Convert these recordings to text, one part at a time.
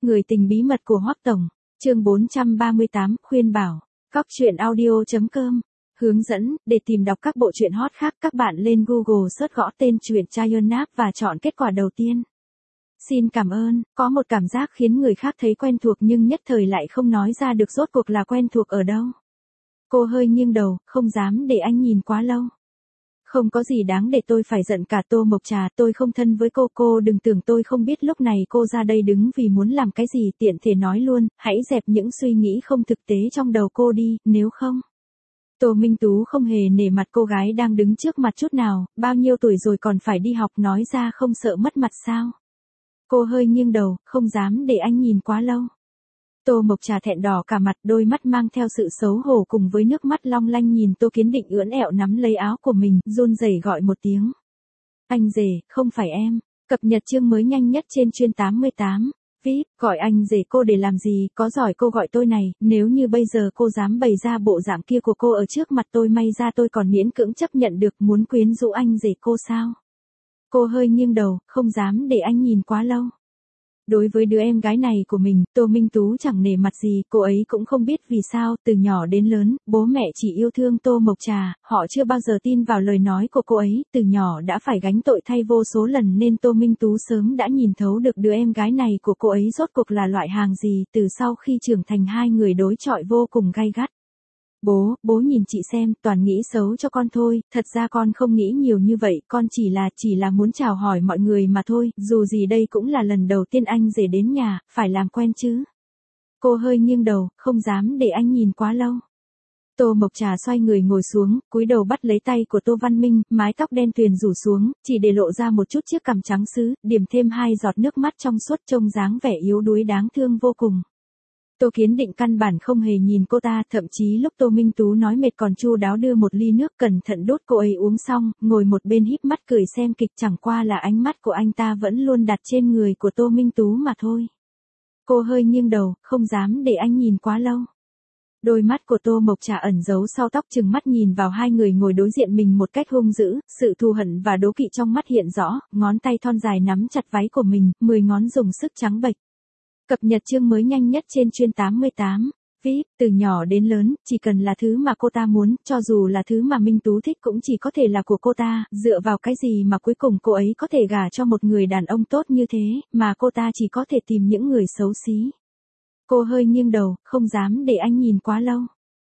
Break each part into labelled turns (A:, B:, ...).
A: Người tình bí mật của Hoắc Tổng, chương 438, khuyên bảo, Cóc truyện audio.com. Hướng dẫn, để tìm đọc các bộ truyện hot khác các bạn lên Google search gõ tên truyện Chayonap và chọn kết quả đầu tiên. Xin cảm ơn, có một cảm giác khiến người khác thấy quen thuộc nhưng nhất thời lại không nói ra được rốt cuộc là quen thuộc ở đâu. Cô hơi nghiêng đầu, không dám để anh nhìn quá lâu. Không có gì đáng để tôi phải giận cả. Tô Mộc Trà, tôi không thân với cô đừng tưởng tôi không biết lúc này cô ra đây đứng vì muốn làm cái gì. Tiện thể nói luôn, hãy dẹp những suy nghĩ không thực tế trong đầu cô đi, nếu không. Tô Minh Tú không hề nể mặt cô gái đang đứng trước mặt chút nào, bao nhiêu tuổi rồi còn phải đi học, nói ra không sợ mất mặt sao. Cô hơi nghiêng đầu, không dám để anh nhìn quá lâu. Tô Mộc Trà thẹn đỏ cả mặt, đôi mắt mang theo sự xấu hổ cùng với nước mắt long lanh nhìn Tô Kiến Định ưỡn ẹo nắm lấy áo của mình, run rẩy gọi một tiếng. Anh rể, không phải em. Cập nhật chương mới nhanh nhất trên chuyên 88. VIP, gọi anh rể cô để làm gì, có giỏi cô gọi tôi này, nếu như bây giờ cô dám bày ra bộ dạng kia của cô ở trước mặt tôi, may ra tôi còn miễn cưỡng chấp nhận được. Muốn quyến rũ anh rể cô sao? Cô hơi nghiêng đầu, không dám để anh nhìn quá lâu. Đối với đứa em gái này của mình, Tô Minh Tú chẳng nể mặt gì, cô ấy cũng không biết vì sao, từ nhỏ đến lớn, bố mẹ chỉ yêu thương Tô Mộc Trà, họ chưa bao giờ tin vào lời nói của cô ấy, từ nhỏ đã phải gánh tội thay vô số lần nên Tô Minh Tú sớm đã nhìn thấu được đứa em gái này của cô ấy rốt cuộc là loại hàng gì. Từ sau khi trưởng thành hai người đối chọi vô cùng gay gắt. Bố nhìn chị xem, toàn nghĩ xấu cho con thôi, thật ra con không nghĩ nhiều như vậy, con chỉ là muốn chào hỏi mọi người mà thôi, dù gì đây cũng là lần đầu tiên anh rể đến nhà, phải làm quen chứ. Cô hơi nghiêng đầu, không dám để anh nhìn quá lâu. Tô Mộc Trà xoay người ngồi xuống, cúi đầu bắt lấy tay của Tô Văn Minh, mái tóc đen tuyền rủ xuống, chỉ để lộ ra một chút chiếc cằm trắng sứ, điểm thêm 2 giọt nước mắt trong suốt, trông dáng vẻ yếu đuối đáng thương vô cùng. Tô Kiến Định căn bản không hề nhìn cô ta, thậm chí lúc Tô Minh Tú nói mệt còn chu đáo đưa một ly nước cẩn thận đốt cô ấy uống xong, ngồi một bên híp mắt cười xem kịch, chẳng qua là ánh mắt của anh ta vẫn luôn đặt trên người của Tô Minh Tú mà thôi. Cô hơi nghiêng đầu, không dám để anh nhìn quá lâu. Đôi mắt của Tô Mộc Trà ẩn giấu sau tóc trừng mắt nhìn vào hai người ngồi đối diện mình một cách hung dữ, sự thù hận và đố kỵ trong mắt hiện rõ, ngón tay thon dài nắm chặt váy của mình, 10 ngón dùng sức trắng bệch. Cập nhật chương mới nhanh nhất trên chuyên 88. VIP, từ nhỏ đến lớn, chỉ cần là thứ mà cô ta muốn, cho dù là thứ mà Minh Tú thích cũng chỉ có thể là của cô ta, dựa vào cái gì mà cuối cùng cô ấy có thể gả cho một người đàn ông tốt như thế, mà cô ta chỉ có thể tìm những người xấu xí. Cô hơi nghiêng đầu, không dám để anh nhìn quá lâu.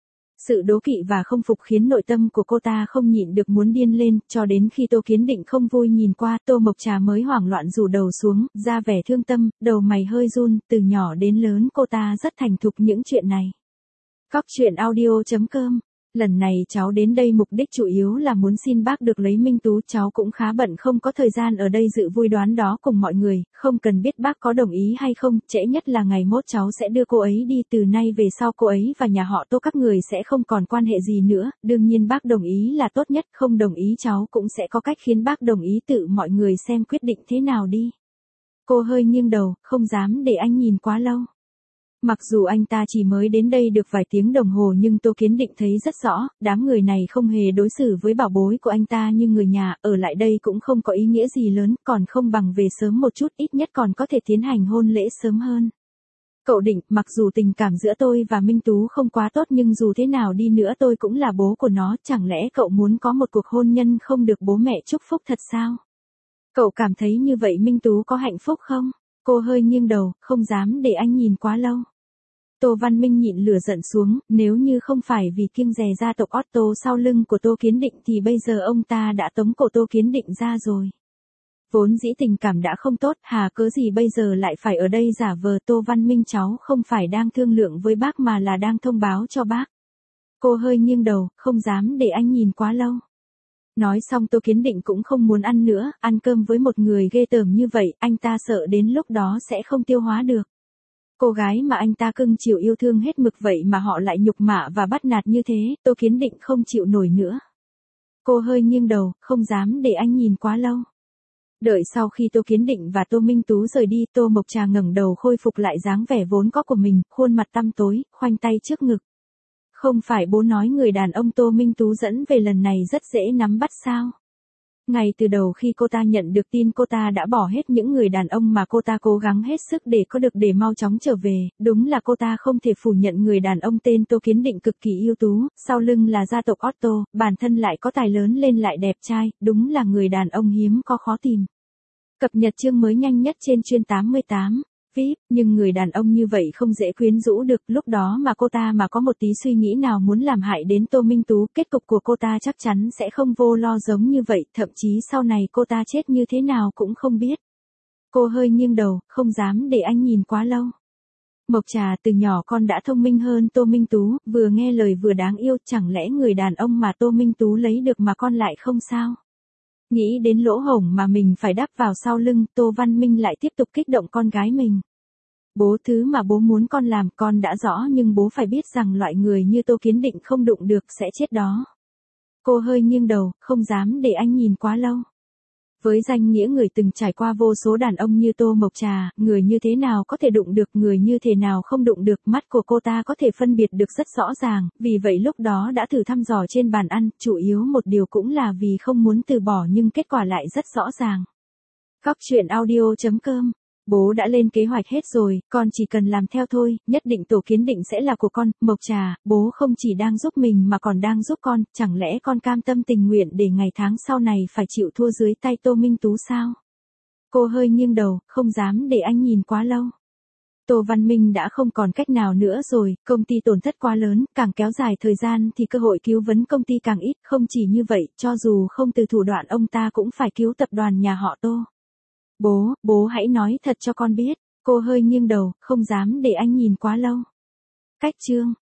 A: Sự đố kỵ và không phục khiến nội tâm của cô ta không nhịn được muốn điên lên, cho đến khi Tô Kiến Định không vui nhìn qua, Tô Mộc Trà mới hoảng loạn rủ đầu xuống, ra vẻ thương tâm, đầu mày hơi run, từ nhỏ đến lớn cô ta rất thành thục những chuyện này. Cóc truyện audio.com. Lần này cháu đến đây mục đích chủ yếu là muốn xin bác được lấy Minh Tú, cháu cũng khá bận không có thời gian ở đây dự vui đoán đó cùng mọi người, không cần biết bác có đồng ý hay không, trễ nhất là ngày mốt cháu sẽ đưa cô ấy đi, từ nay về sau cô ấy và nhà họ Tô các người sẽ không còn quan hệ gì nữa, đương nhiên bác đồng ý là tốt nhất, không đồng ý cháu cũng sẽ có cách khiến bác đồng ý, tự mọi người xem quyết định thế nào đi. Cô hơi nghiêng đầu, không dám để anh nhìn quá lâu. Mặc dù anh ta chỉ mới đến đây được vài tiếng đồng hồ nhưng Tô Kiến Định thấy rất rõ, đám người này không hề đối xử với bảo bối của anh ta như người nhà, ở lại đây cũng không có ý nghĩa gì lớn, còn không bằng về sớm một chút, ít nhất còn có thể tiến hành hôn lễ sớm hơn. Cậu Định, mặc dù tình cảm giữa tôi và Minh Tú không quá tốt nhưng dù thế nào đi nữa tôi cũng là bố của nó, chẳng lẽ cậu muốn có một cuộc hôn nhân không được bố mẹ chúc phúc thật sao? Cậu cảm thấy như vậy Minh Tú có hạnh phúc không? Cô hơi nghiêng đầu, không dám để anh nhìn quá lâu. Tô Văn Minh nhịn lửa giận xuống, nếu như không phải vì kiêng dè gia tộc Otto sau lưng của Tô Kiến Định thì bây giờ ông ta đã tống cổ Tô Kiến Định ra rồi. Vốn dĩ tình cảm đã không tốt, hà cớ gì bây giờ lại phải ở đây giả vờ. Tô Văn Minh, cháu không phải đang thương lượng với bác mà là đang thông báo cho bác. Cô hơi nghiêng đầu, không dám để anh nhìn quá lâu. Nói xong Tô Kiến Định cũng không muốn ăn nữa, ăn cơm với một người ghê tởm như vậy, anh ta sợ đến lúc đó sẽ không tiêu hóa được. Cô gái mà anh ta cưng chiều yêu thương hết mực vậy mà họ lại nhục mạ và bắt nạt như thế, Tô Kiến Định không chịu nổi nữa. Cô hơi nghiêng đầu, không dám để anh nhìn quá lâu. Đợi sau khi Tô Kiến Định và Tô Minh Tú rời đi, Tô Mộc Trà ngẩng đầu khôi phục lại dáng vẻ vốn có của mình, khuôn mặt tăm tối, khoanh tay trước ngực. Không phải bố nói người đàn ông Tô Minh Tú dẫn về lần này rất dễ nắm bắt sao? Ngay từ đầu khi cô ta nhận được tin cô ta đã bỏ hết những người đàn ông mà cô ta cố gắng hết sức để có được để mau chóng trở về, đúng là cô ta không thể phủ nhận người đàn ông tên Tô Kiến Định cực kỳ ưu tú, sau lưng là gia tộc Otto, bản thân lại có tài lớn lên lại đẹp trai, đúng là người đàn ông hiếm có khó tìm. Cập nhật chương mới nhanh nhất trên chuyên 88. VIP, nhưng người đàn ông như vậy không dễ quyến rũ được, lúc đó mà cô ta mà có một tí suy nghĩ nào muốn làm hại đến Tô Minh Tú, kết cục của cô ta chắc chắn sẽ không vô lo giống như vậy, thậm chí sau này cô ta chết như thế nào cũng không biết. Cô hơi nghiêng đầu, không dám để anh nhìn quá lâu. Mộc Trà từ nhỏ con đã thông minh hơn Tô Minh Tú, vừa nghe lời vừa đáng yêu, chẳng lẽ người đàn ông mà Tô Minh Tú lấy được mà con lại không sao? Nghĩ đến lỗ hổng mà mình phải đắp vào sau lưng, Tô Văn Minh lại tiếp tục kích động con gái mình. Bố, thứ mà bố muốn con làm con đã rõ, nhưng bố phải biết rằng loại người như Tô Kiến Định không đụng được sẽ chết đó. Cô hơi nghiêng đầu, không dám để anh nhìn quá lâu. Với danh nghĩa người từng trải qua vô số đàn ông như Tô Mộc Trà, người như thế nào có thể đụng được, người như thế nào không đụng được, mắt của cô ta có thể phân biệt được rất rõ ràng, vì vậy lúc đó đã thử thăm dò trên bàn ăn, chủ yếu một điều cũng là vì không muốn từ bỏ nhưng kết quả lại rất rõ ràng. Góc truyện audio.com. Bố đã lên kế hoạch hết rồi, con chỉ cần làm theo thôi, nhất định Tổ Kiến Định sẽ là của con. Mộc Trà, bố không chỉ đang giúp mình mà còn đang giúp con, chẳng lẽ con cam tâm tình nguyện để ngày tháng sau này phải chịu thua dưới tay Tô Minh Tú sao? Cô hơi nghiêng đầu, không dám để anh nhìn quá lâu. Tô Văn Minh đã không còn cách nào nữa rồi, công ty tổn thất quá lớn, càng kéo dài thời gian thì cơ hội cứu vấn công ty càng ít, không chỉ như vậy, cho dù không từ thủ đoạn ông ta cũng phải cứu tập đoàn nhà họ Tô. Bố hãy nói thật cho con biết. Cô hơi nghiêng đầu, không dám để anh nhìn quá lâu. Cách chương